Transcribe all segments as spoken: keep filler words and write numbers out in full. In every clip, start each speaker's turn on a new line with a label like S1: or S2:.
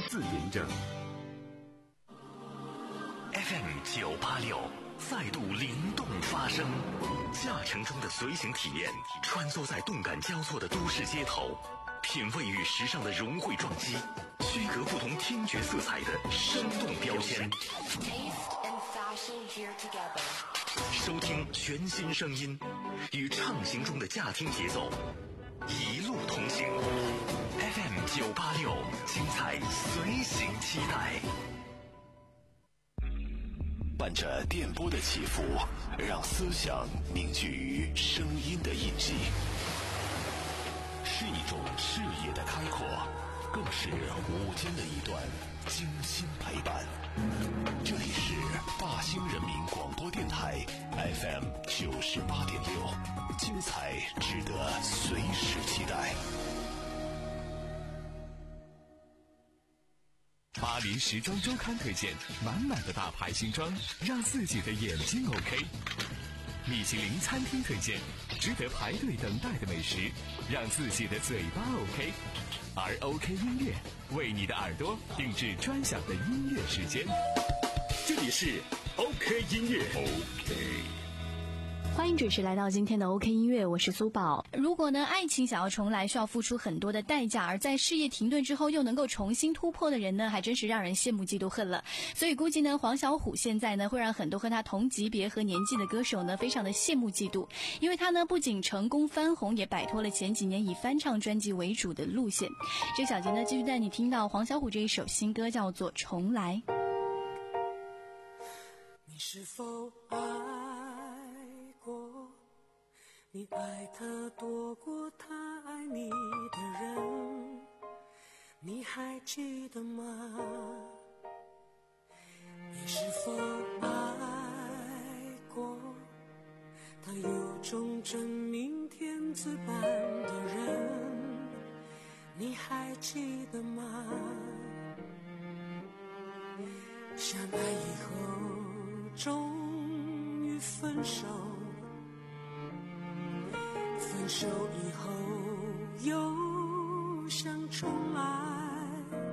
S1: 自验证。
S2: F M 九八六再度灵动发声，驾乘中的随行体验，穿梭在动感交错的都市街头，品味与时尚的融汇撞击，区隔不同听觉色彩的生动标签。收听全新声音，与畅行中的驾听节奏，一路同行。F M 九八六，精彩随行期待。
S3: 伴着电波的起伏，让思想凝聚于声音的印记，是一种视野的开阔，更是午间的一段精心陪伴。这里是大兴人民广播电台 F M 九十八点六，精彩值得随时期待。
S4: 巴黎时装周刊推荐满满的大牌新装，让自己的眼睛 OK。米其林餐厅推荐值得排队等待的美食，让自己的嘴巴 OK。而 OK 音乐为你的耳朵定制专享的音乐时间。这里是 OK 音乐 OK。
S5: 欢迎准时来到今天的 OK 音乐，我是苏宝。如果呢爱情想要重来，需要付出很多的代价，而在事业停顿之后又能够重新突破的人呢，还真是让人羡慕嫉妒恨了。所以估计呢黄小琥现在呢会让很多和他同级别和年纪的歌手呢非常的羡慕嫉妒，因为他呢不仅成功翻红，也摆脱了前几年以翻唱专辑为主的路线。这小节呢继续带你听到黄小琥这一首新歌，叫做重来。
S6: 你是否爱过，你爱他多过他爱你的人，你还记得吗？你是否爱过，他有种真命天子般的人，你还记得吗？相爱以后终于分手，分手以后又想重来，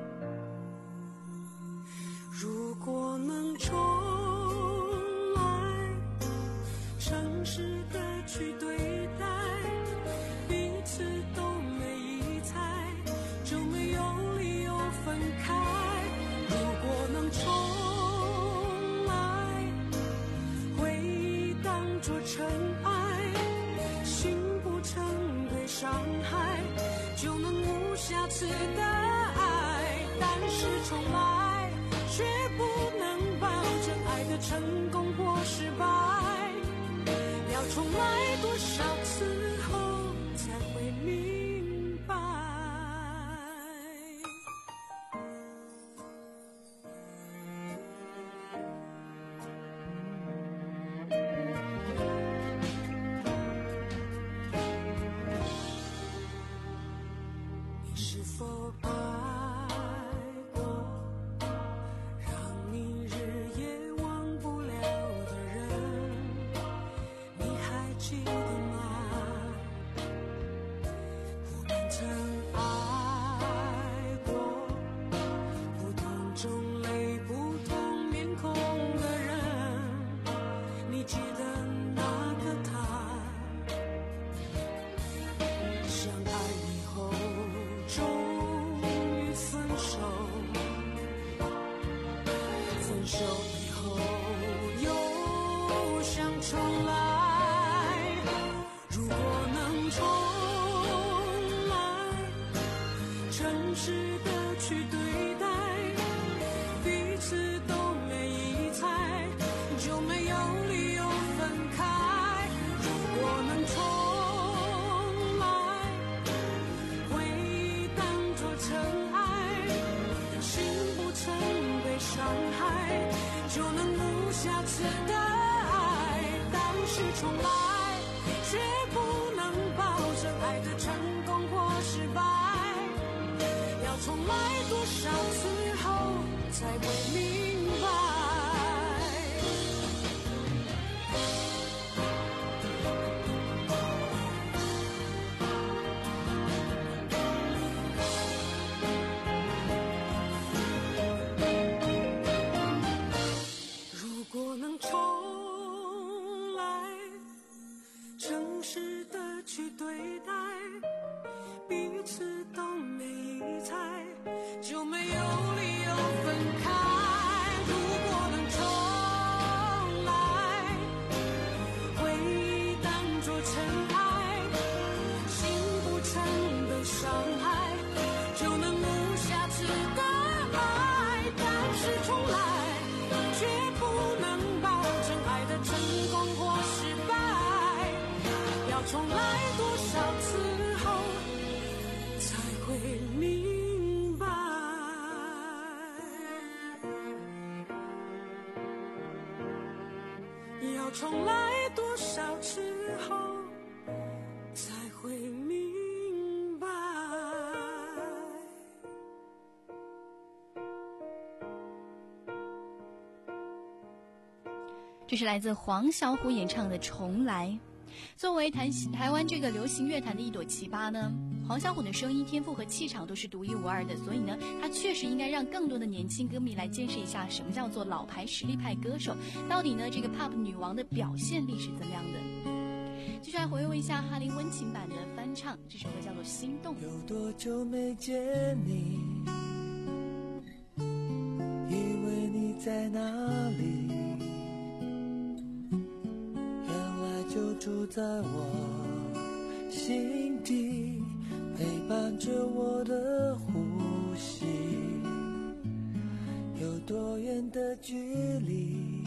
S6: 如果能重来，诚实的去对待，彼此都没疑猜，就没有理由分开。如果能重来，回忆当作尘埃，伤害就能无瑕疵的爱，但是重来却不能保证爱的成功或失败，要重来多少次后才会明白。是否爱过，让你日夜忘不了的人，你还记得吗？我们曾爱过，不同种类不同面孔的人，你记得那个他？相爱以后终于分手，分手以后又想重来，如果能重来，诚实的去对待，彼此都没疑猜，就没有理由分开。如果能重伤害就能无瑕疵的爱，但是重来却不能保证爱的成功或失败，要重来多少次后才会明白。 要重来多少之后才会明白。
S5: 这是来自黄小琥演唱的《重来》。作为台台湾这个流行乐坛的一朵奇葩呢，黄小琥的声音天赋和气场都是独一无二的，所以呢，她确实应该让更多的年轻歌迷来见识一下什么叫做老牌实力派歌手，到底呢这个 pop 女王的表现力是怎么样的。继续来回味一下哈林温情版的翻唱，这首歌叫做《心动》。
S1: 有多久没见你，以为你在哪里，就住在我心底，陪伴着我的呼吸。有多远的距离，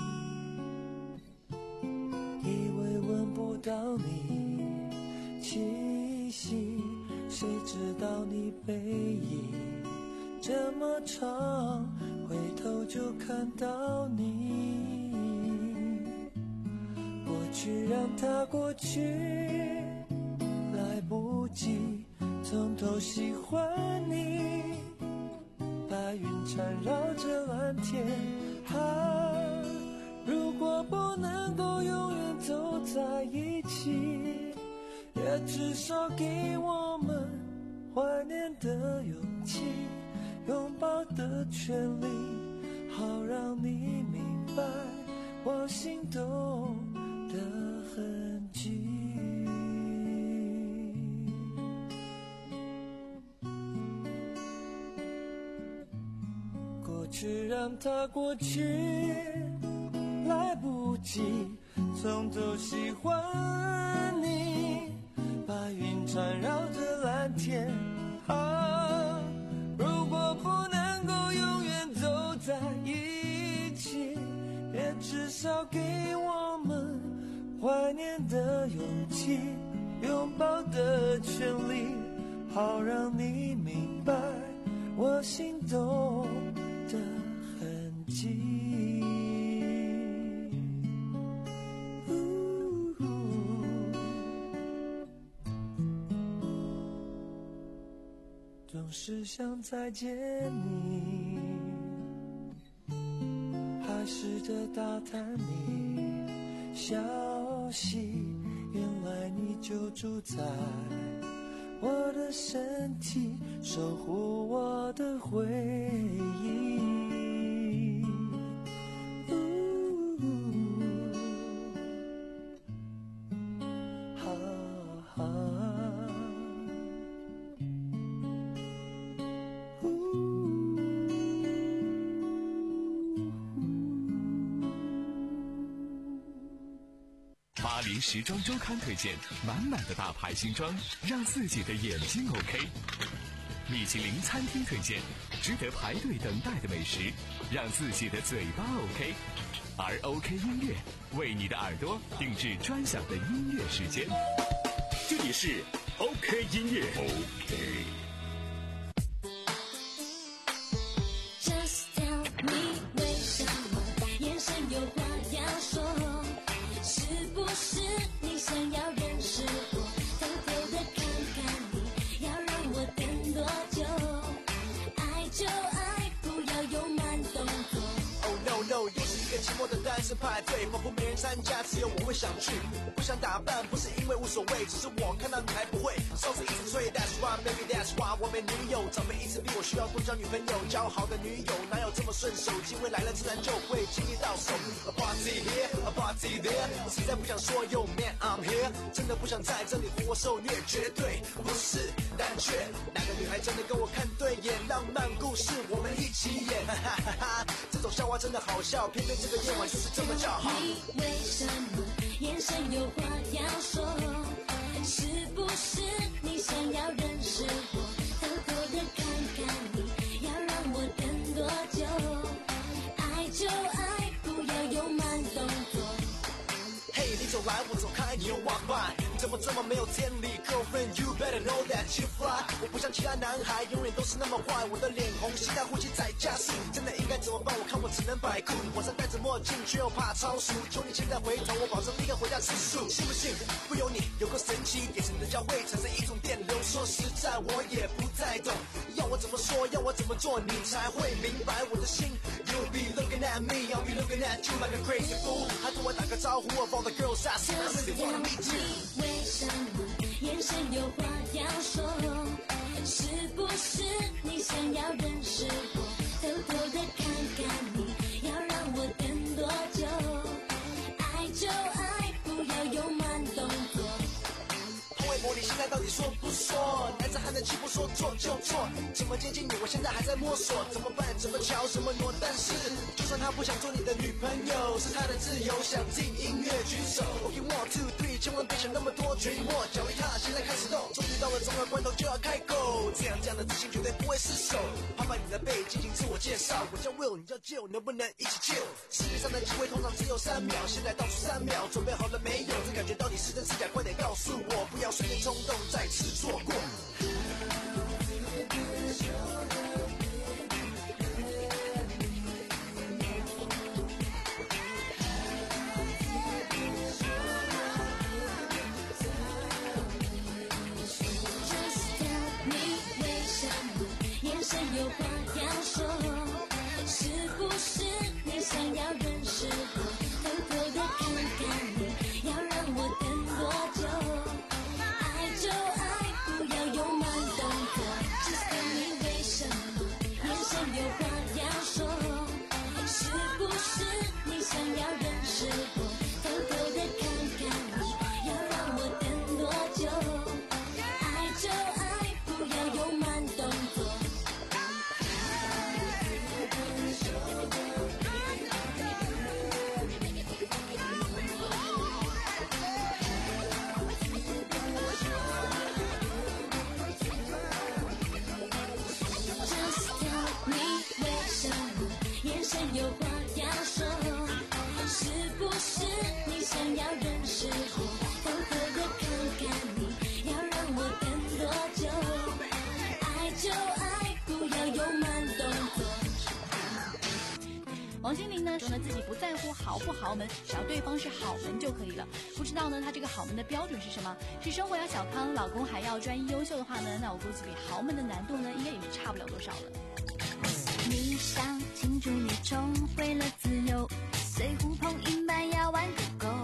S1: 以为闻不到你气息，谁知道你背影这么长，回头就看到你。过去让它过去，来不及从头喜欢你。白云缠绕着蓝天，啊，如果不能够永远走在一起，也至少给我们怀念的勇气，拥抱的权利，好让你明白我心动的痕迹。过去让它过去，来不及从头喜欢你。白云缠绕着蓝天，啊，如果不能够永远走在一起，也至少给我们怀念的勇气，拥抱的权利，好让你明白我心动的痕迹。总是想再见你，还试着打探你消息，原来你就住在我的身体，守护我的回忆。
S4: 巴黎时装周刊推荐满满的大牌新装，让自己的眼睛 OK。米其林餐厅推荐值得排队等待的美食，让自己的嘴巴 OK。而 OK 音乐为你的耳朵定制专享的音乐时间。
S2: 这里是 OK 音乐 OK。
S7: 期末的单身派对，仿佛没人参加，只有我会想去。我不想打扮，不是因为无所谓，只是我看到你还不会，手指一直吹。That's why, baby, that's why 我没女友，长辈一直逼我需要多交女朋友，交好的女友哪有这么顺手？机会来了自然就会轻易到手。A party here, a party there， 我实在不想说 Yo man I'm here， 真的不想在这里活受虐，绝对不是但却哪个女孩真的跟我看对眼，浪漫故事我们一起演，哈哈哈哈，这种笑话真的好笑，偏偏这个夜晚就是这么叫好。
S8: 你为什么眼神有话要说？是不是你想要认识我？偷偷的看看你，要让我等多久？爱就爱，不要有慢动作。
S7: 嘿，你走来我走开，你又 walk by， 你怎么这么没有天理 ？Girlfriend, you better know that you fly。我不像其他男孩，永远都是那么坏，我的脸红，心跳呼吸在加速，真的应该。 怎么办？我看我只能摆酷。晚上戴着墨镜，却又怕超速。求你现在回头，我保证立刻回家吃素。信不信？不由你，有个神奇眼神的交汇，产生一种电流。说实在，我也不太懂，要我怎么说，要我怎么做，你才会明白我的心。You'll be looking at me, I'll be looking at you like a crazy fool。还跟我打个招呼 of all the girls I see, I really wanna meet you。
S8: 为什么眼神有话要说？是不是你想要认识我？偷偷的看看你，要让我等多久？爱就爱，不要有慢动作。
S7: 同为魔力，现在到底说不说？男子汉的气不说做就做，怎么接近你？我现在还在摸索，怎么办？怎么瞧？怎么挪？但是，就算他不想做你的女朋友，是他的自由，想听音乐举手。OK one two three， 千万别想那么多，决一握，脚一踏，现在开始动。终于到了重要关头就要开口，这样这样的自信绝对不会失手。拍拍你的背，进行自我介绍，我叫 Will， 你叫 Jill， 能不能一起 chill？ 世界上的机会通常只有三秒，现在倒数三秒，准备好了没有？这感觉到底是真是假？快点告诉我，不要随便冲动，再次错过。
S8: 有话要说，是不是你想要认识我？偷偷的看看你，要让我等多久？爱就爱，不要有慢动作。Just tell me为什么眼神有话要说？是不是你想要认识我？偷偷的看看你，要让我等多久？爱就爱，不要有慢动作。有话要说，是不是你想要认识我？偷偷的看看你，要让我等多久？爱就爱，不要有慢动作。
S5: 王心凌呢说呢自己不在乎豪不豪门，只要对方是好门就可以了。不知道呢她这个好门的标准是什么？是生活要小康，老公还要专一优秀的话呢，那我估计比豪门的难度呢应该也是差不了多少了。
S9: 你想庆祝你重回了自由，随呼朋引伴要玩个够，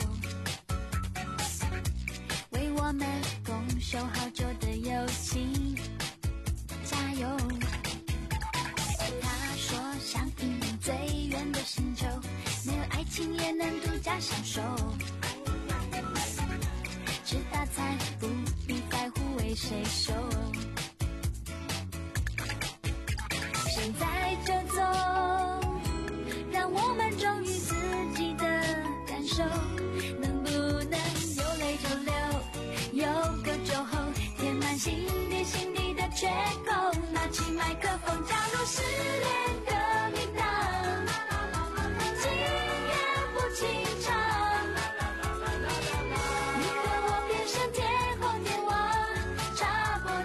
S9: 为我们共守好久的友情加油。他说想引领最远的星球，没有爱情也能独家享受，吃大餐不必在乎为谁收，现在就走，让我们忠于自己的感受，能不能有泪就流，有个酒后填满心底心底的缺口，拿起麦克风加入失恋的名单，今夜不清唱，你和我变成天后天王，插播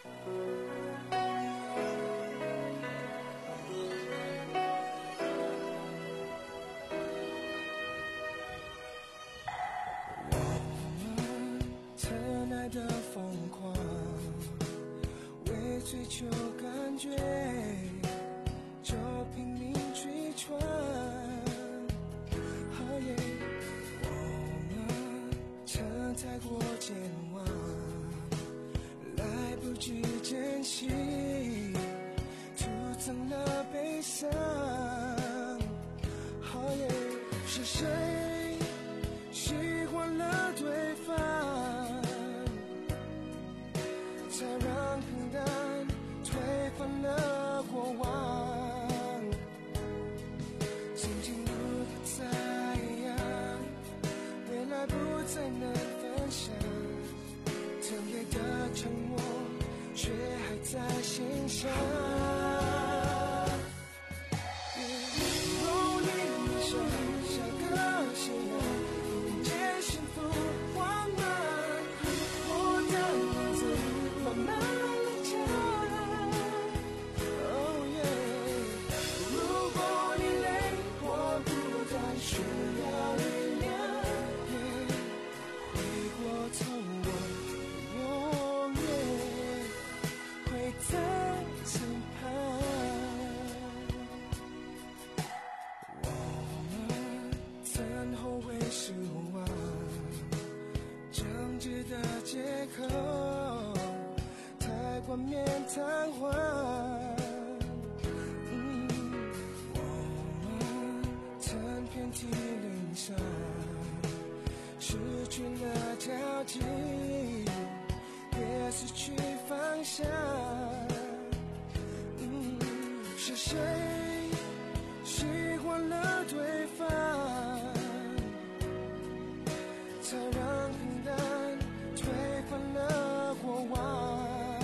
S1: 的疯狂，为追求感觉就拼命去闯。哦耶，我们曾太过健忘，来不及珍惜，徒增了悲伤。哦耶，是谁喜欢了对方？才让平淡推翻了过往，曾经如何再样，未来不再能分享，曾给的承诺却还在心上。如你理想像个信仰，迎接幸福缓慢，我的名字慢慢地叫来 ，Oh yeah。如果你累，我不再需要力量。Yeah， 回过头，我永远会在身旁。我们曾后悔失望，争执的借口。冠冕堂皇，嗯，我们曾遍体鳞伤，失去了交集，也失去方向。嗯，是谁喜欢了对方，才让平淡推翻了过往？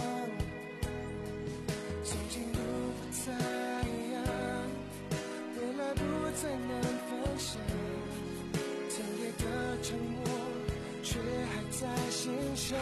S1: 再样，未来不再能分享，曾给的承诺却还在心上。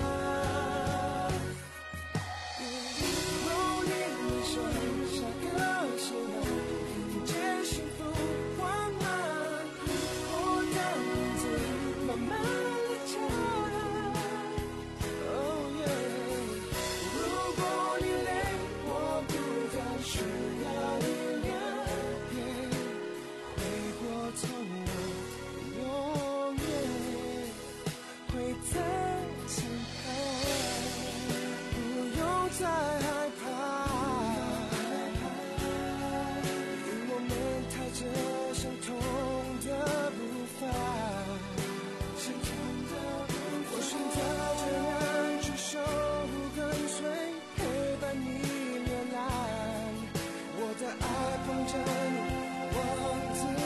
S1: 如你理想像个信仰，迎接幸福缓慢，我的名字慢慢地叫来。Oh yeah， 如果你累，我不再需要力量。Yeah， 回过头，我永远会在身旁，不用再害怕，因我们踏着相同的步伐。我选择这样去守护跟随，陪伴你流浪，我的爱捧着你往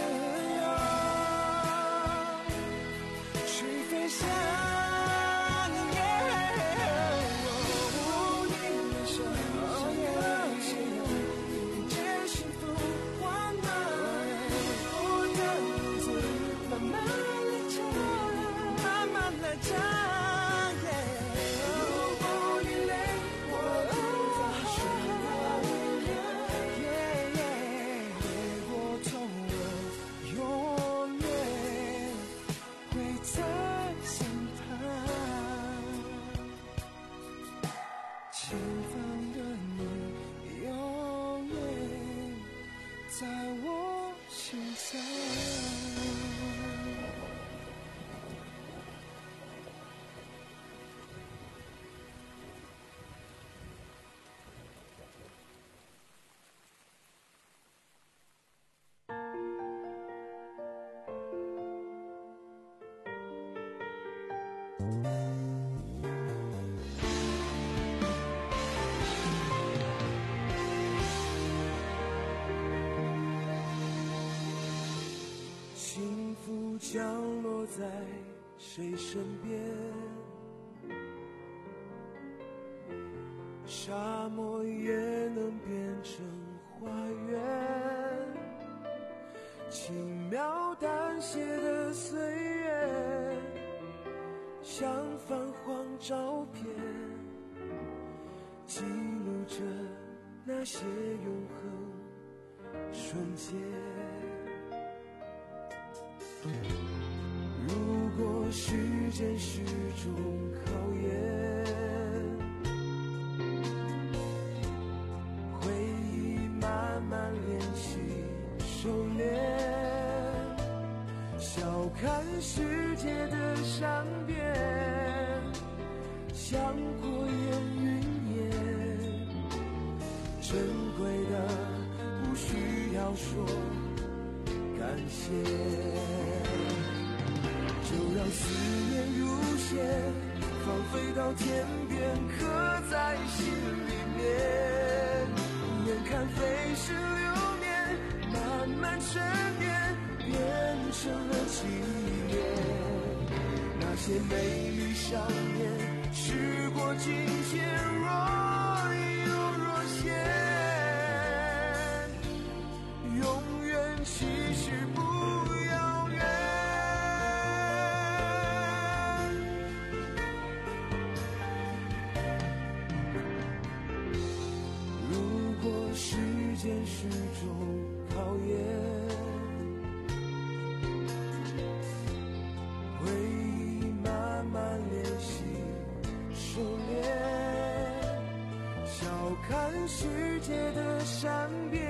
S1: 自由去飞翔。幸福降落在谁身边？沙漠也能变成花园，轻描淡写的岁月，像泛黄照片， 记录着那些永恒瞬间。如果时间是种考验，回忆慢慢练习收敛，笑看世界的善变，像过眼云烟，珍贵的不需要说感谢。就让思念如线，放飞到天边，刻在心里面。眼看飞逝流年，慢慢沉淀，变成了纪念。那些美丽少年，时过境迁，若隐若现，永远其实不遥远。如果时间是种考验，回忆慢慢练习收敛，笑看世界的善变，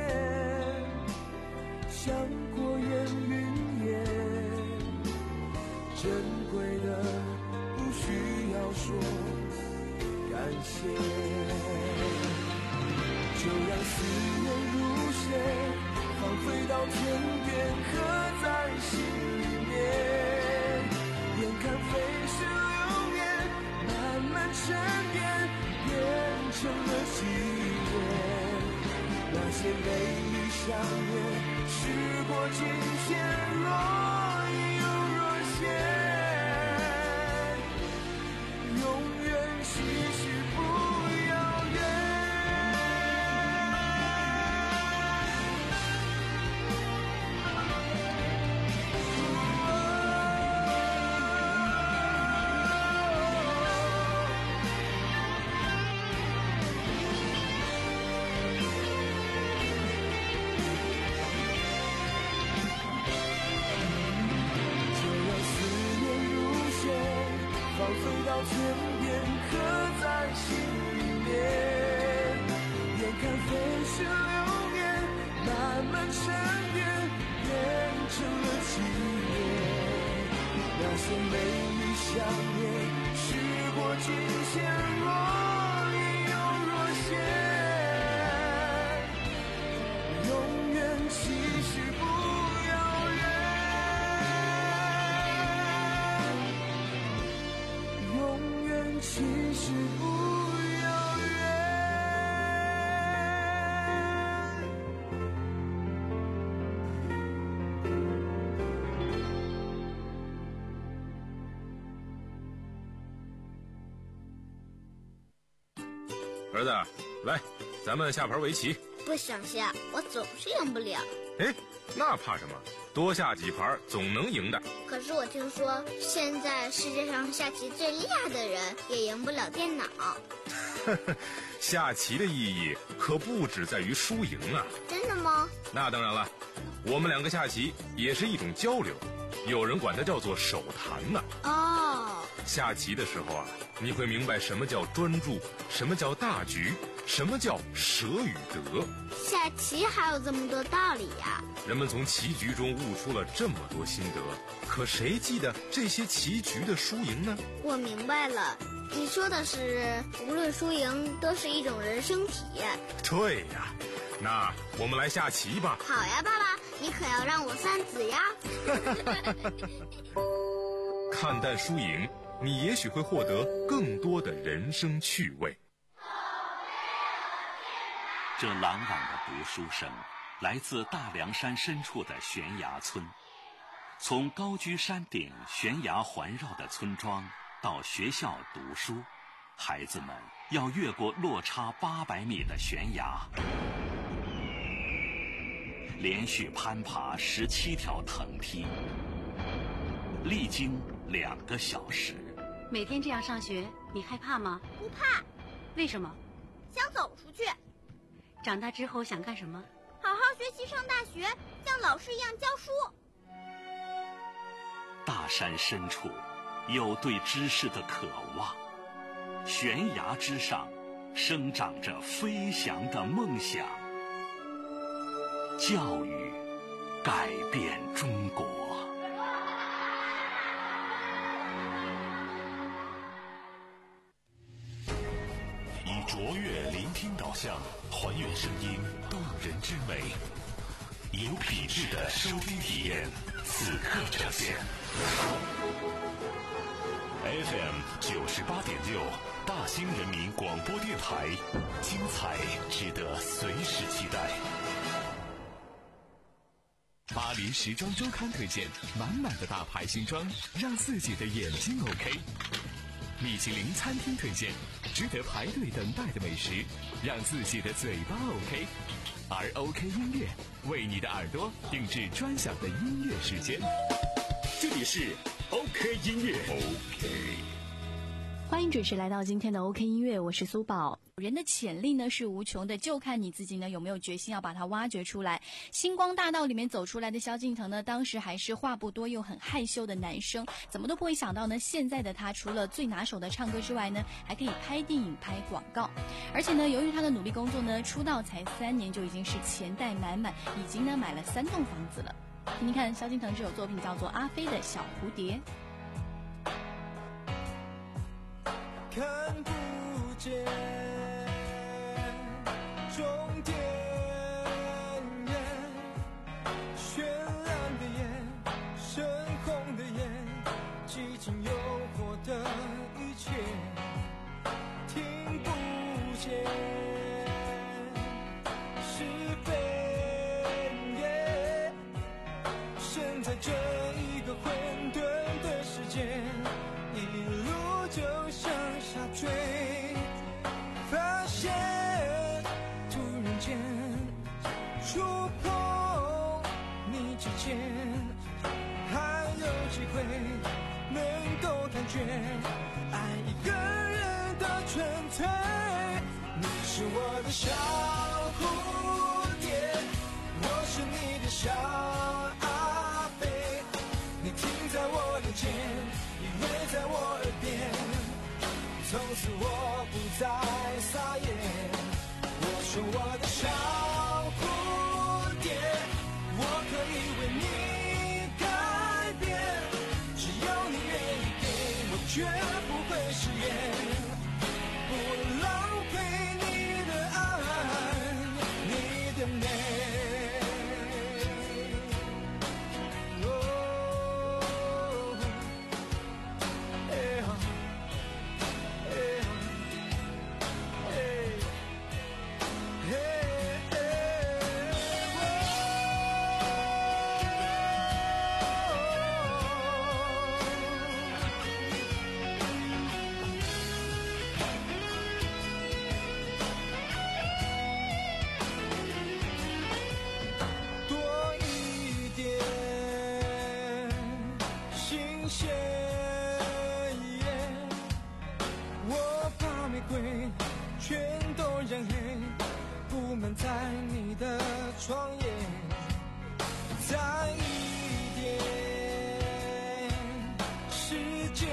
S1: 像过眼云烟，珍贵的不需要说感谢。就让思念如线，放飞到天边，刻在心里面。眼看飞逝流年，慢慢沉淀，变成了纪念。那些美丽少年，时过境迁，若隐若现，永远其实不遥远。放飞到天边，刻在心里面。眼看飞逝流年，慢慢沉淀，变成了纪念。那些美丽少年，时过境迁，若隐若现，永远其实不遥远。永远其实不遥远。
S10: 儿子，来，咱们下盘围棋。
S11: 不想下，我总是赢不了。
S10: 哎，那怕什么？多下几盘总能赢的。
S11: 可是我听说，现在世界上下棋最厉害的人也赢不了电脑。
S10: 下棋的意义可不只在于输赢啊！
S11: 真的吗？
S10: 那当然了，我们两个下棋也是一种交流，有人管它叫做手谈呢。
S11: 哦，
S10: 下棋的时候啊，你会明白什么叫专注，什么叫大局，什么叫舍与得。
S11: 下棋还有这么多道理呀！
S10: 人们从棋局中悟出了这么多心得，可谁记得这些棋局的输赢呢？
S11: 我明白了，你说的是无论输赢都是一种人生体验。
S10: 对呀，那我们来下棋吧。
S11: 好呀，爸爸，你可要让我三子呀。
S10: 看淡输赢，你也许会获得更多的人生趣味。
S3: 这朗朗的读书声来自大凉山深处的悬崖村。从高居山顶悬崖环绕的村庄到学校读书，孩子们要越过落差八百米的悬崖，连续攀爬十七条藤梯，历经两个小时。
S12: 每天这样上学，你害怕吗？
S11: 不怕。
S12: 为什么？
S11: 想走出去。
S12: 长大之后想干什么？
S11: 好好学习上大学，像老师一样教书。
S2: 大山深处有对知识的渴望，悬崖之上生长着飞翔的梦想。教育改变中国。
S3: 以卓越聆听导向，还原声音动人之美，有品质的收听体验，此刻呈现。F M 九十八点六，大兴人民广播电台，精彩值得随时期待。
S4: 巴黎时装周刊推荐，满满的大牌新装，让自己的眼睛 OK。米其林餐厅推荐，值得排队等待的美食，让自己的嘴巴 OK。而 OK 音乐为你的耳朵定制专享的音乐时间。
S2: 这里是 OK 音乐 OK。
S5: 欢迎准时来到今天的 OK 音乐，我是苏宝。人的潜力呢是无穷的，就看你自己呢有没有决心要把它挖掘出来。星光大道里面走出来的萧敬腾呢，当时还是话不多又很害羞的男生，怎么都不会想到呢，现在的他除了最拿手的唱歌之外呢，还可以拍电影、拍广告。而且呢，由于他的努力工作呢，出道才三年就已经是钱袋满满，已经呢买了三栋房子了。听听看萧敬腾这首作品叫做《阿飞的小蝴蝶》。
S1: 看不见终点，绚烂的眼，深红的眼，激情诱惑的一切，听不见是非，身在这一个混沌的世界，一路就向下坠，发现突然间触碰你指尖，还有机会能够感觉爱一个人的纯粹。你是我的小蝴蝶，我是你的小阿飞，你停在我的肩，依偎在我耳边，从此我不再撒野。我说我的小蝴蝶，我可以为你改变，只要你愿意给我，绝不会食言，不浪费你的爱，你的美。全都染黑，布满在你的窗沿，再一点时间，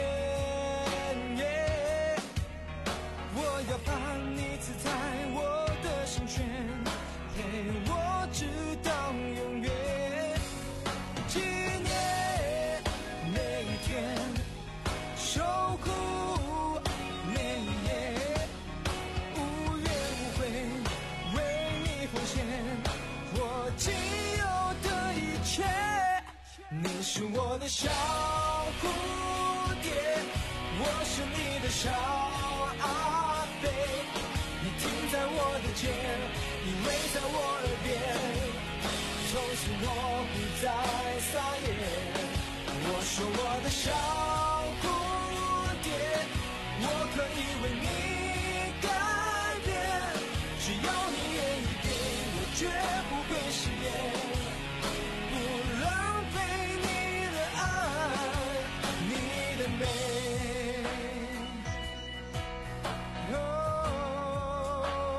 S1: 我要把你刺在我的心弦，陪我直到永远。纪念每一天，守护每一夜，无怨无悔为你奉献我仅有的一切。你是我的小蝴蝶，我是你的小阿飞，你停在我的肩，依偎在我耳边，从此我不再撒野。我说我的小蝴蝶，我可以为你改变，只要你愿意给我，绝不会食言，不浪费你的爱，你的美。哦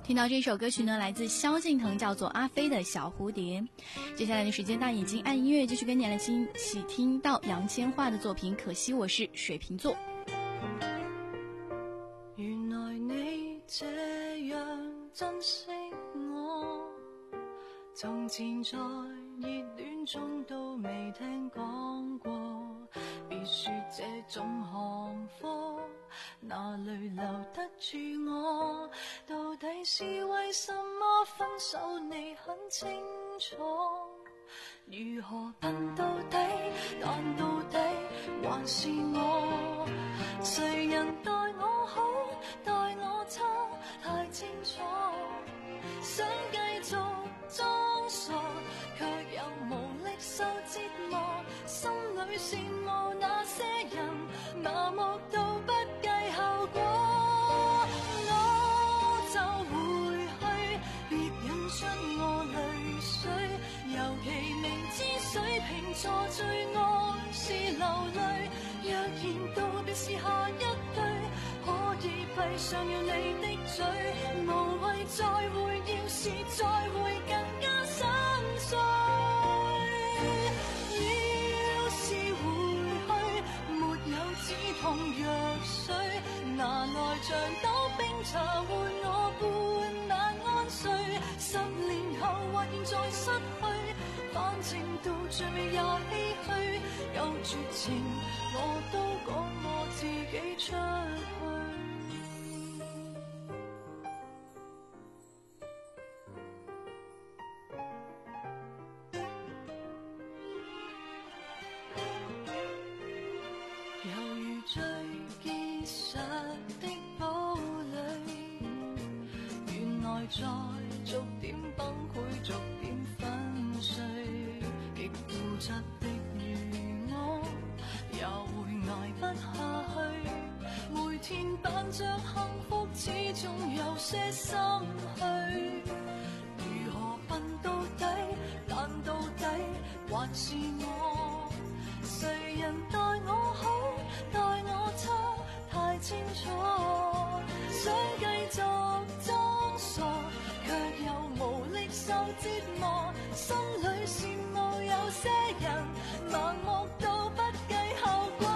S5: 听到这首歌曲呢，来自萧敬腾，叫做阿飞的小蝴蝶。接下来的时间，大眼睛按音乐继续跟你来一起听到杨千嬅的作品，可惜我是水瓶座。
S1: 原來你這樣珍惜我，從前在熱戀中都未聽講過，別說這種行貨哪裏留得住我，到底是為什麼分手你很清楚，如何笨到底，但到底還是我，誰人待我好待我差太清楚，想繼續裝傻卻又無力受折磨，心裏羨慕那些人麻木到不計後果，我就回去別引出我淚水，尤其明知水瓶座最愛是流淚，若然道別是下一句，可以閉上了你的嘴，無謂再會，要是再會更加心碎，要是回去沒有止痛藥水，拿來像兜冰茶換我半晚安睡，十年後或現在失去，反正到最尾也唏噓，有絕情我都趕我自己出去。猶如最結實的堡壘，原來在逐點崩潰，逐點粉碎，極固執的如我，也會捱不下去，每天扮着幸福，始終有些心虛，如何笨到底，但到底還是我，誰人待我好待我差太清楚，想繼續裝傻卻又無力受折磨，心裏羨慕有些人盲目到不計後果，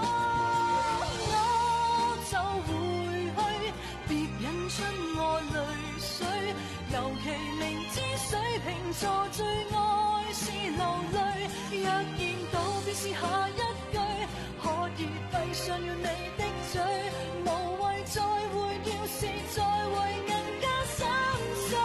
S1: 我就回去別引出我淚水，尤其明知水瓶座最愛是流淚，若然道別是下一句，可以閉上了你的嘴，無謂再會，要是再會更加心碎，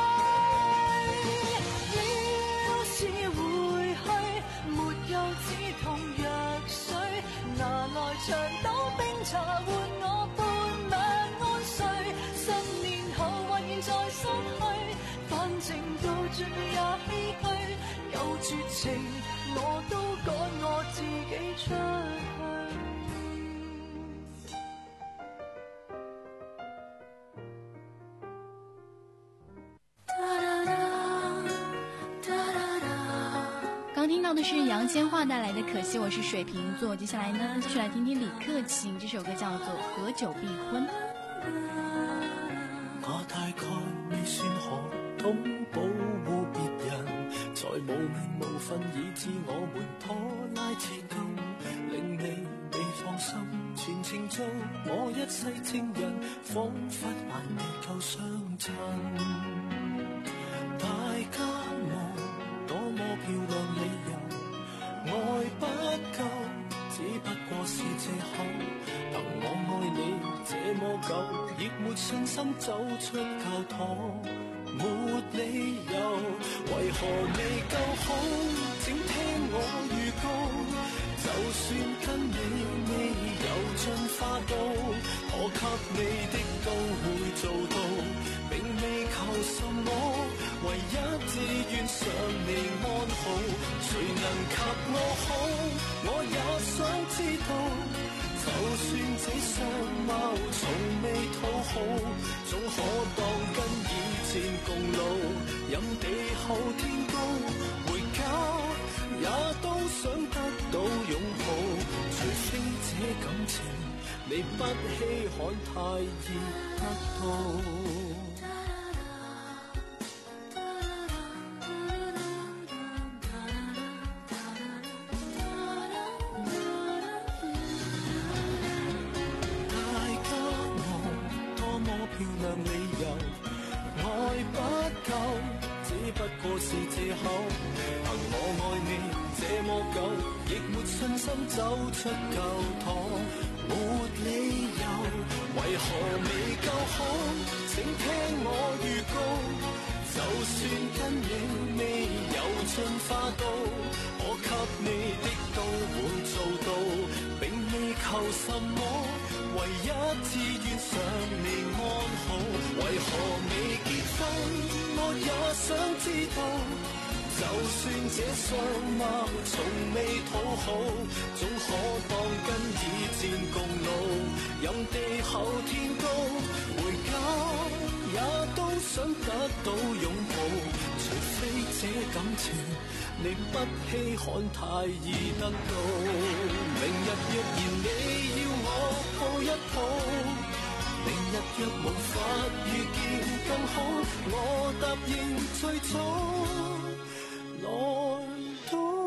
S1: 要是回去沒有止痛藥水，拿來長島冰茶換我半晚安睡，十年後或現在失去，反正到最尾也唏噓，有絕情我都趕我自己出去。
S5: 刚听到的是杨千嬅带来的可惜我是水瓶座，接下来呢继续来聽聽李克勤，這首歌叫做合久必婚。
S1: 我大概未算可懂保護別人，才無名無分以致我們拖拉至今，令你未放心，全程做我一世情人，彷彿還未夠相襯。大家望多麼漂亮理由，愛不夠，只不過是借口。憑我愛你這麼久，亦沒信心走出教堂，沒理由，為何未夠好？請聽我預告，就算跟你未有進化到，可給你的都會做到，並未求什麼，唯一只願想你安好。誰能及我好？我也想知道。就算這相貌從未討好，總可當跟以前共老，任地厚天高，回家也都想得到擁抱。除非這感情你不稀罕，太易得到。 信心走出教堂，沒理由，為何未夠好？請聽我預告，就算跟你未有進化到，我給你的都會做到，並未求什麼，唯一志願想你安好。為何未結婚？我也想知道，就算這相貌從未討好，總可當跟以戰共老，任地厚天高，回家也都想得到擁抱，除非這感情你不稀罕太易得到。明日若然你要我抱一抱，明日若無法遇見更好，我答應最早來到。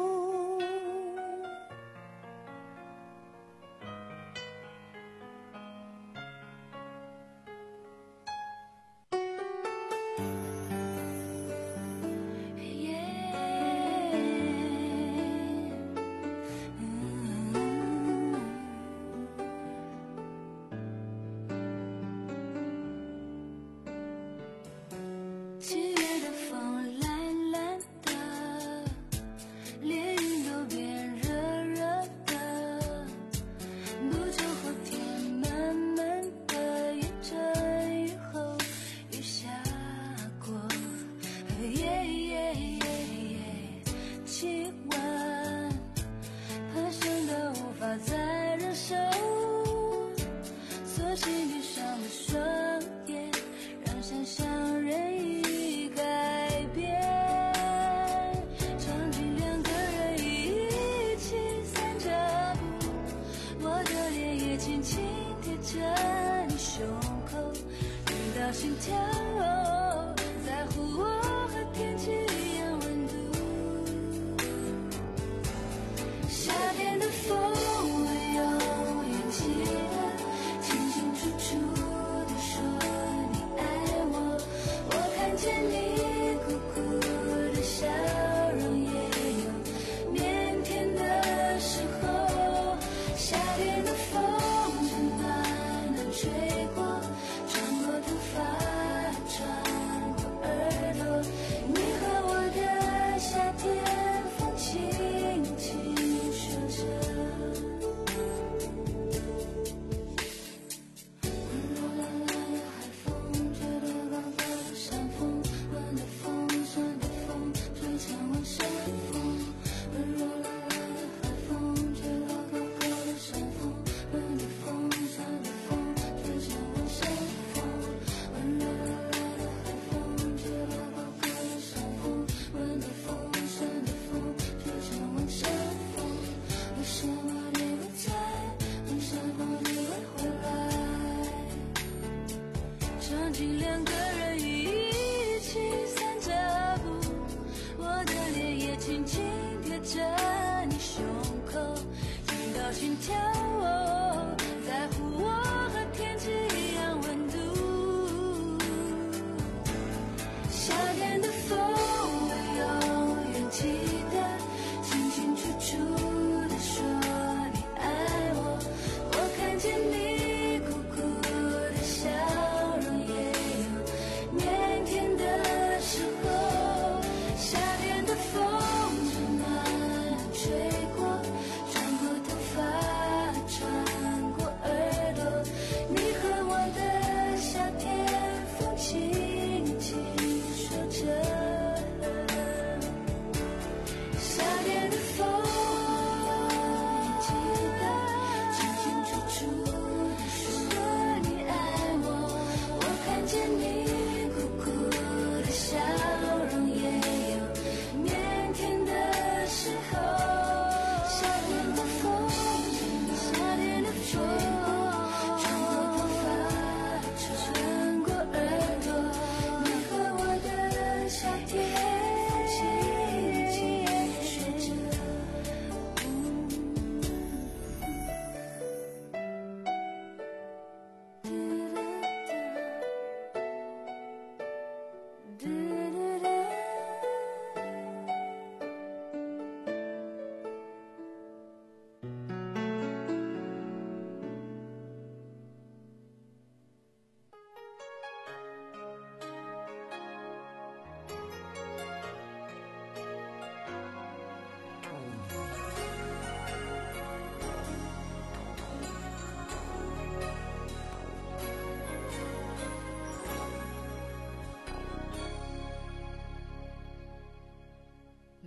S9: 七月的风懒懒的，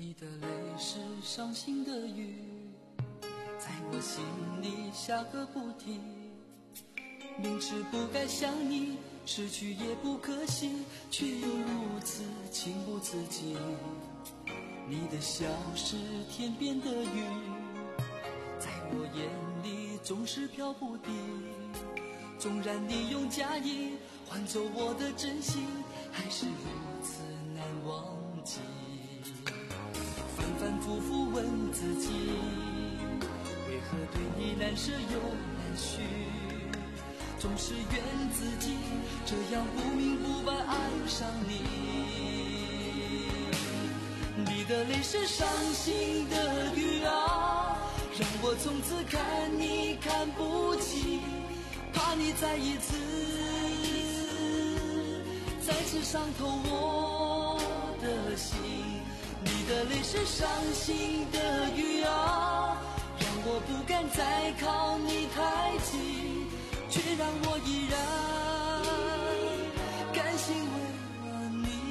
S1: 你的泪是伤心的雨，在我心里下个不停。明知不该想你，失去也不可惜，却又如此情不自禁。你的笑是天边的云，在我眼里总是飘不定。纵然你用假意换走我的真心，还是如此难忘记。反反复复问自己，为何对你难舍又难续，总是怨自己这样不明不白爱上你。你的泪是伤心的雨啊，让我从此看你看不起，怕你再一次再次伤透我的心。你的泪是伤心的雨啊，让我不敢再靠你太近，却让我依然甘心为了你。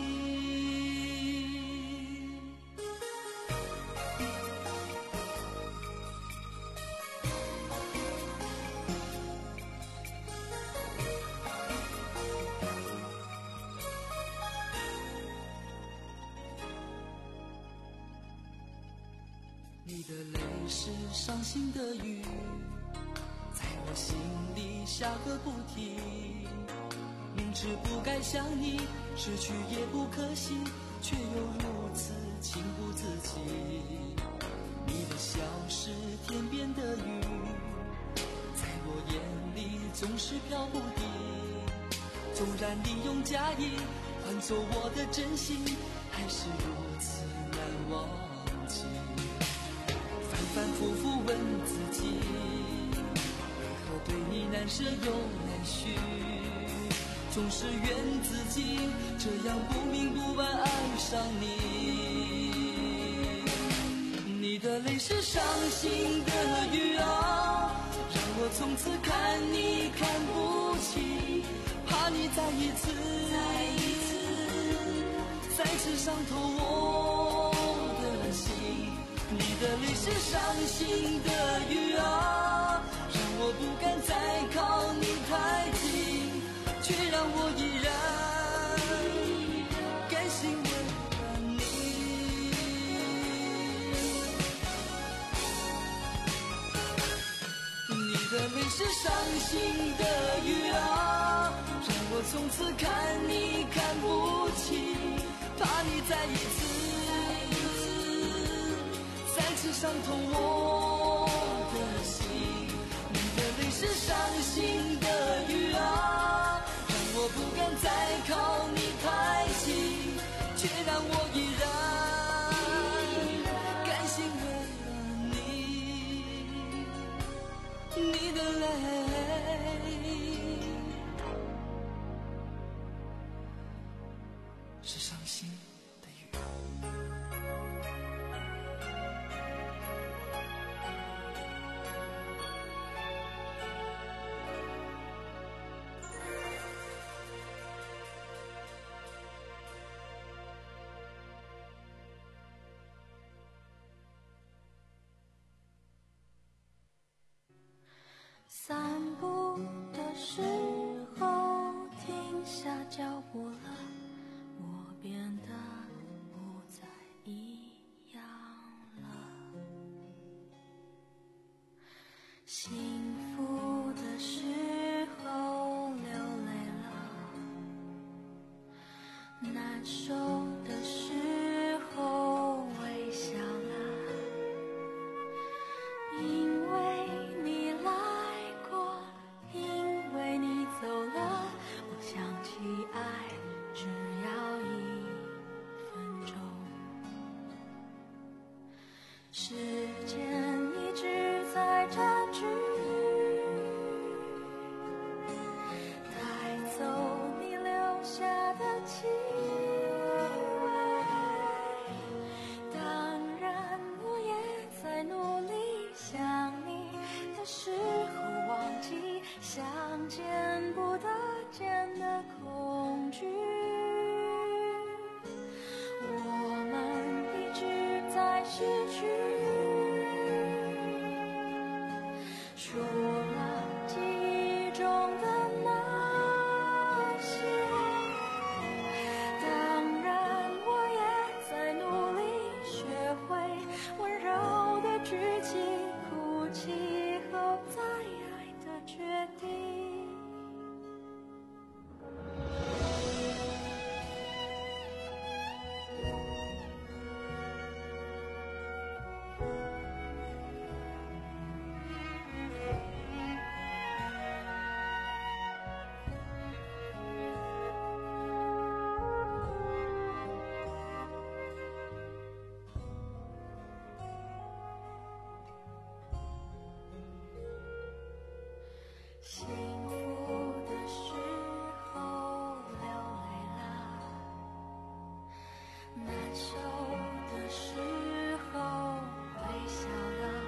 S1: 你的泪是伤心的雨，在我心里下个不停。明知不该想你，失去也不可惜，却又如此情不自禁。你的笑是天边的云，在我眼里总是飘不定。纵然你用假意换走我的真心，还是如此难忘记。反反复复问自己，为何对你难舍又难续，总是怨自己这样不明不白爱上你。你的泪是伤心的雨啊，让我从此看你看不起，怕你再一次再一次再次伤透我的心。你的泪是伤心的雨啊，让我不敢再靠你太近，却让我依然甘心为了你。你的泪是伤心的雨啊，让我从此看你看不起，怕你再一次再次伤透我的心。你的泪是伤心的雨啊，让我不敢再靠你太近，却让我依然甘心为了你。你的泪是伤心的雨。
S9: 散步的时候停下脚步了，我变得不再一样了。幸福的时候流泪了，难受的时候微笑了，因为你来过，因为你走了，我想起爱只要一分钟。时间一直在占据，带走你留下的气味。当然我也在努力想你的时候忘记，想见不得见的恐惧。我们一直手的时候微笑了，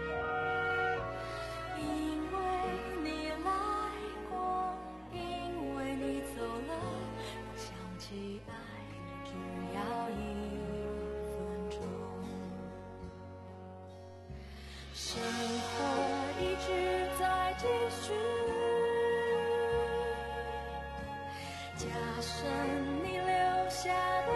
S9: 因为你来过，因为你走了，想起爱只要一分钟。生活一直在继续，加深你留下的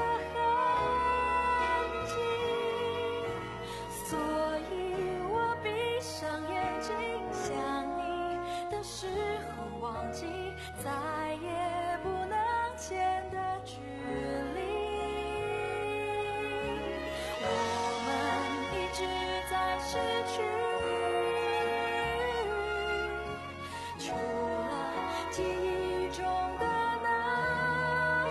S9: 痕迹，所以我闭上眼睛，想你的时候忘记再也不能牵的距离。我们一直在失去，除了记忆中的那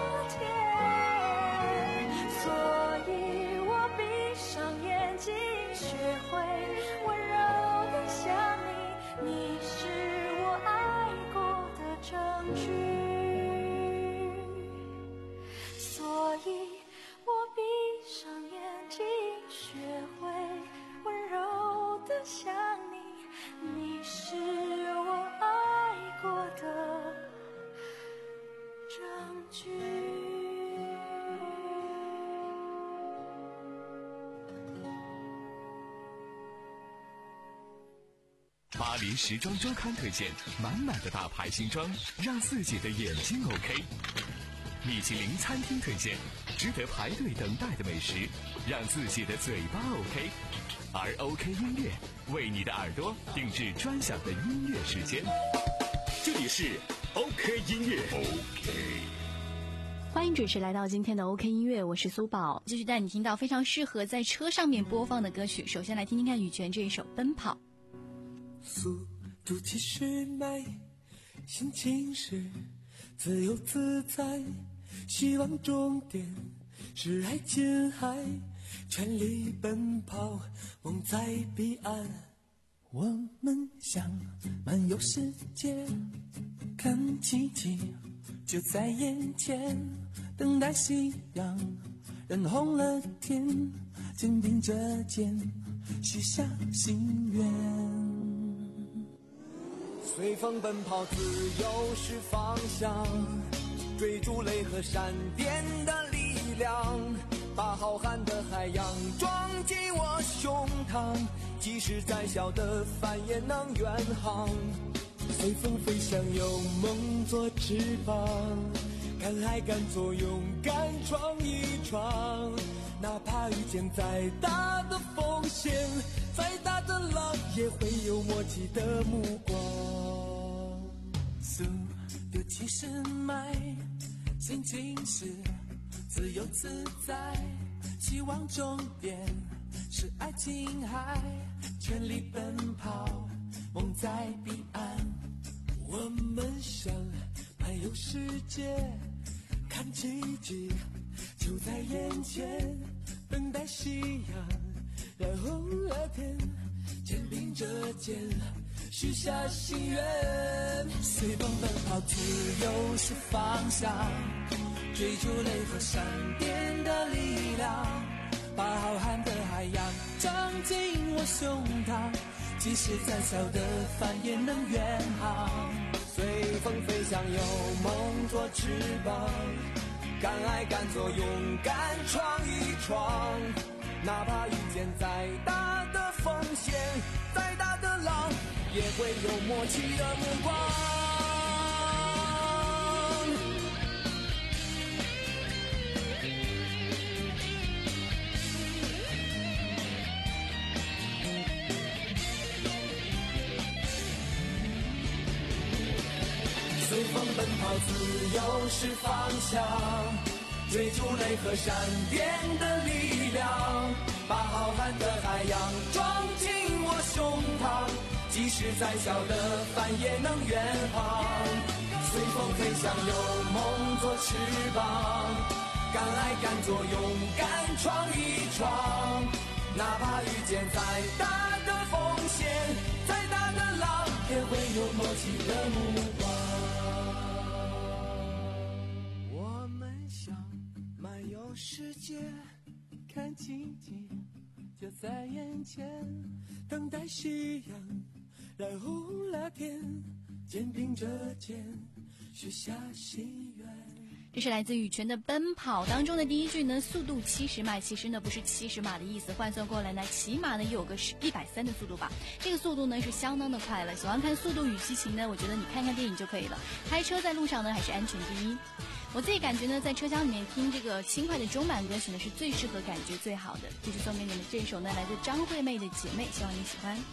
S9: 天，所以我闭上眼睛，学会温柔的想你，你是我爱过的证据。所以我闭上眼睛，学会温柔的想你，你是我爱过的证据。
S4: 巴黎时装周刊推荐满满的大牌新装，让自己的眼睛 OK。米其林餐厅推荐值得排队等待的美食，让自己的嘴巴 OK。而 OK 音乐为你的耳朵定制专享的音乐时间。
S2: 这里是 OK 音乐 OK。
S5: 欢迎准时来到今天的 OK 音乐，我是苏宝，继续带你听到非常适合在车上面播放的歌曲。首先来听听看羽泉这一首《奔跑》。
S1: 速度七十迈，心情是自由自在，希望终点是爱琴海，全力奔跑，梦在彼岸。我们想漫游世界，看奇迹就在眼前，等待夕阳染红了天，肩并着肩许下心愿。随风奔跑，自由是方向，追逐雷和闪电的力量，把浩瀚的海洋装进我胸膛，即使再小的帆也能远航。随风飞翔，有梦做翅膀，敢爱敢做，勇敢闯一闯，哪怕遇见再大的风险，再大的浪，也会有默契的目光。速度七十迈，心情是自由自在，希望终点是爱琴海，全力奔跑，梦在彼岸。我们想漫游世界，看奇迹就在眼前，等待夕阳染红了天，肩并着肩许下心愿。随风奔跑，自由是方向，追逐雷和闪电的力量，把浩瀚的海洋装进我胸膛，即使再小的帆也能远航。随风飞翔，有梦做翅膀，敢爱敢做，勇敢闯一闯，哪怕遇见再大的风险，再大的浪，也会有默契的目光。随风奔跑，自由是方向，追逐雷和闪电的力量，把浩瀚的海洋装进我胸膛，即使再小的帆也能远航。随风飞翔，有梦做翅膀，敢爱敢做，勇敢闯一闯，哪怕遇见再大的风险，再大的浪，也会有默契的目光。我们想漫游世界， 看奇迹就在眼前，等待夕阳染红了天，肩并着肩许下心愿。
S5: 这是来自羽泉的《奔跑》当中的第一句呢，速度七十迈，其实呢不是七十码的意思，换算过来呢，起码呢有个一百三的速度吧。这个速度呢是相当的快了。喜欢看《速度与激情》呢，我觉得你看看电影就可以了。开车在路上呢还是安全第一。我自己感觉呢，在车厢里面听这个轻快的中版歌曲呢，是最适合感觉最好的。就是送给你们这首呢，来自张惠妹的《姐妹》，希望你喜欢。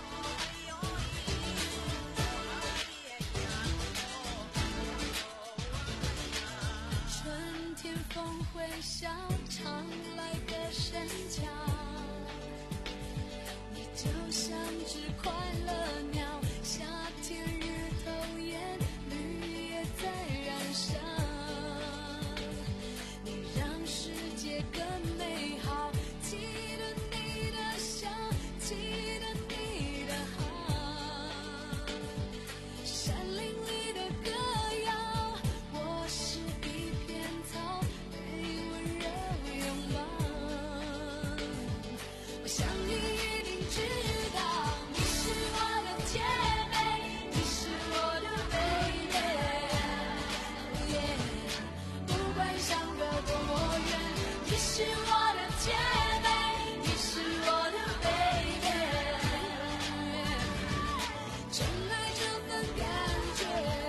S6: 春天风会笑，常来的深桥，你就像只快乐鸟，夏天日头炎，绿叶在燃烧，你让世界更美好，记得你的笑，记得你的好，山林里的歌谣，我是一片草，被温柔拥抱，我想你一定知道，你是我的姐妹，你是我的 baby， 不管相隔多远，你是我的姐妹，你是我的 baby， 真爱这份感觉。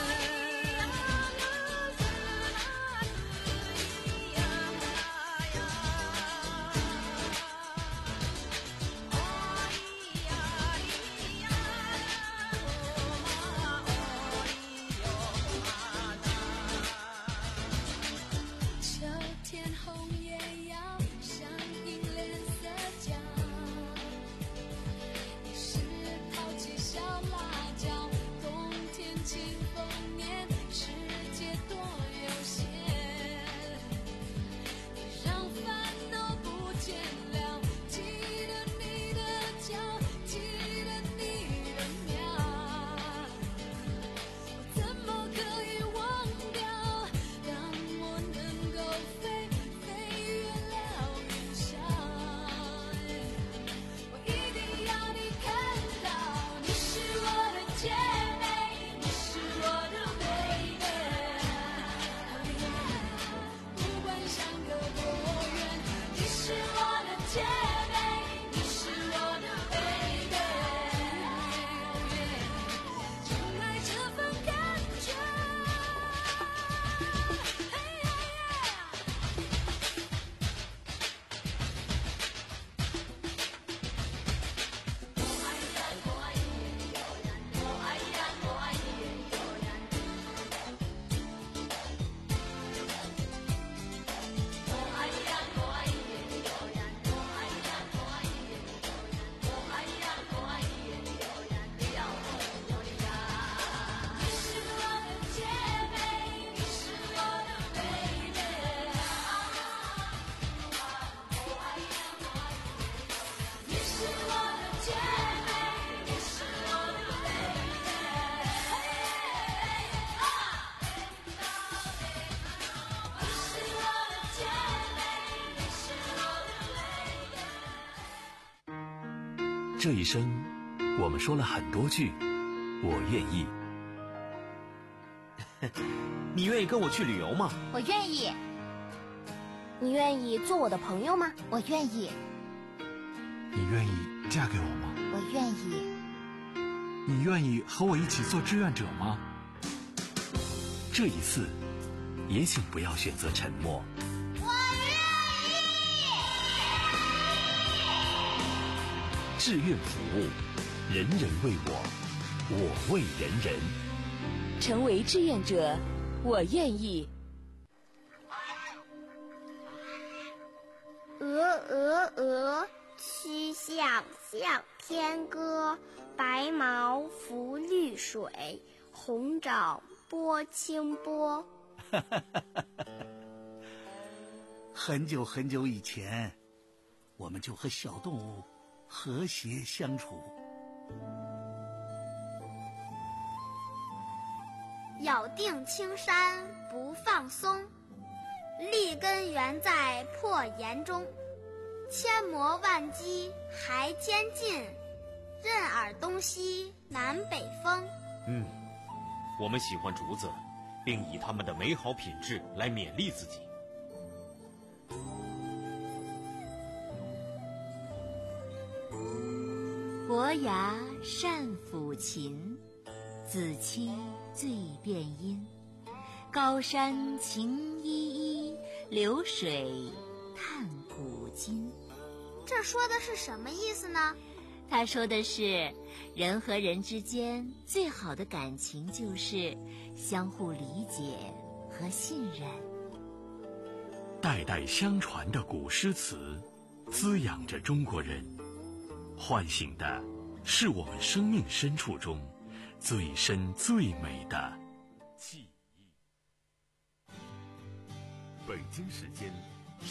S6: 秋天红叶要像银脸色角，你是淘气小辣椒，冬天清风面，世界多悠闲，你让烦恼不见了，记得你的脚，记得你的秒，我怎么可以忘掉，让我能够飞飞越了云霄，我一定要你看到，你是我的姐妹，你是我的 baby， 不管相隔多远，你是我的姐妹，你是我的 baby， 真爱这份感觉。
S2: 这一生，我们说了很多句“我愿意”。
S13: 你愿意跟我去旅游吗？
S14: 我愿意。你愿意做我的朋友吗？我愿意。
S15: 你愿意嫁给我吗？
S14: 我愿意。
S15: 你愿意和我一起做志愿者吗？
S2: 这一次，也请不要选择沉默。志愿服务，人人为我，我为人人。
S16: 成为志愿者，我愿意。
S11: 鹅鹅鹅，曲项向天歌。白毛浮绿水，红掌拨清波。
S17: 很久很久以前，我们就和小动物和谐相处。
S11: 咬定青山不放松， 立根原在破岩中，千磨万击还坚劲，任尔东西南北风。
S13: 嗯，我们喜欢竹子，并以它们的美好品质来勉励自己。
S18: 伯牙善抚琴，子期最辨音。高山晴依依，流水叹古今。
S11: 这说的是什么意思呢？
S18: 他说的是，人和人之间最好的感情就是相互理解和信任。
S3: 代代相传的古诗词，滋养着中国人，唤醒的是我们生命深处中最深最美的记忆。
S2: 北京时间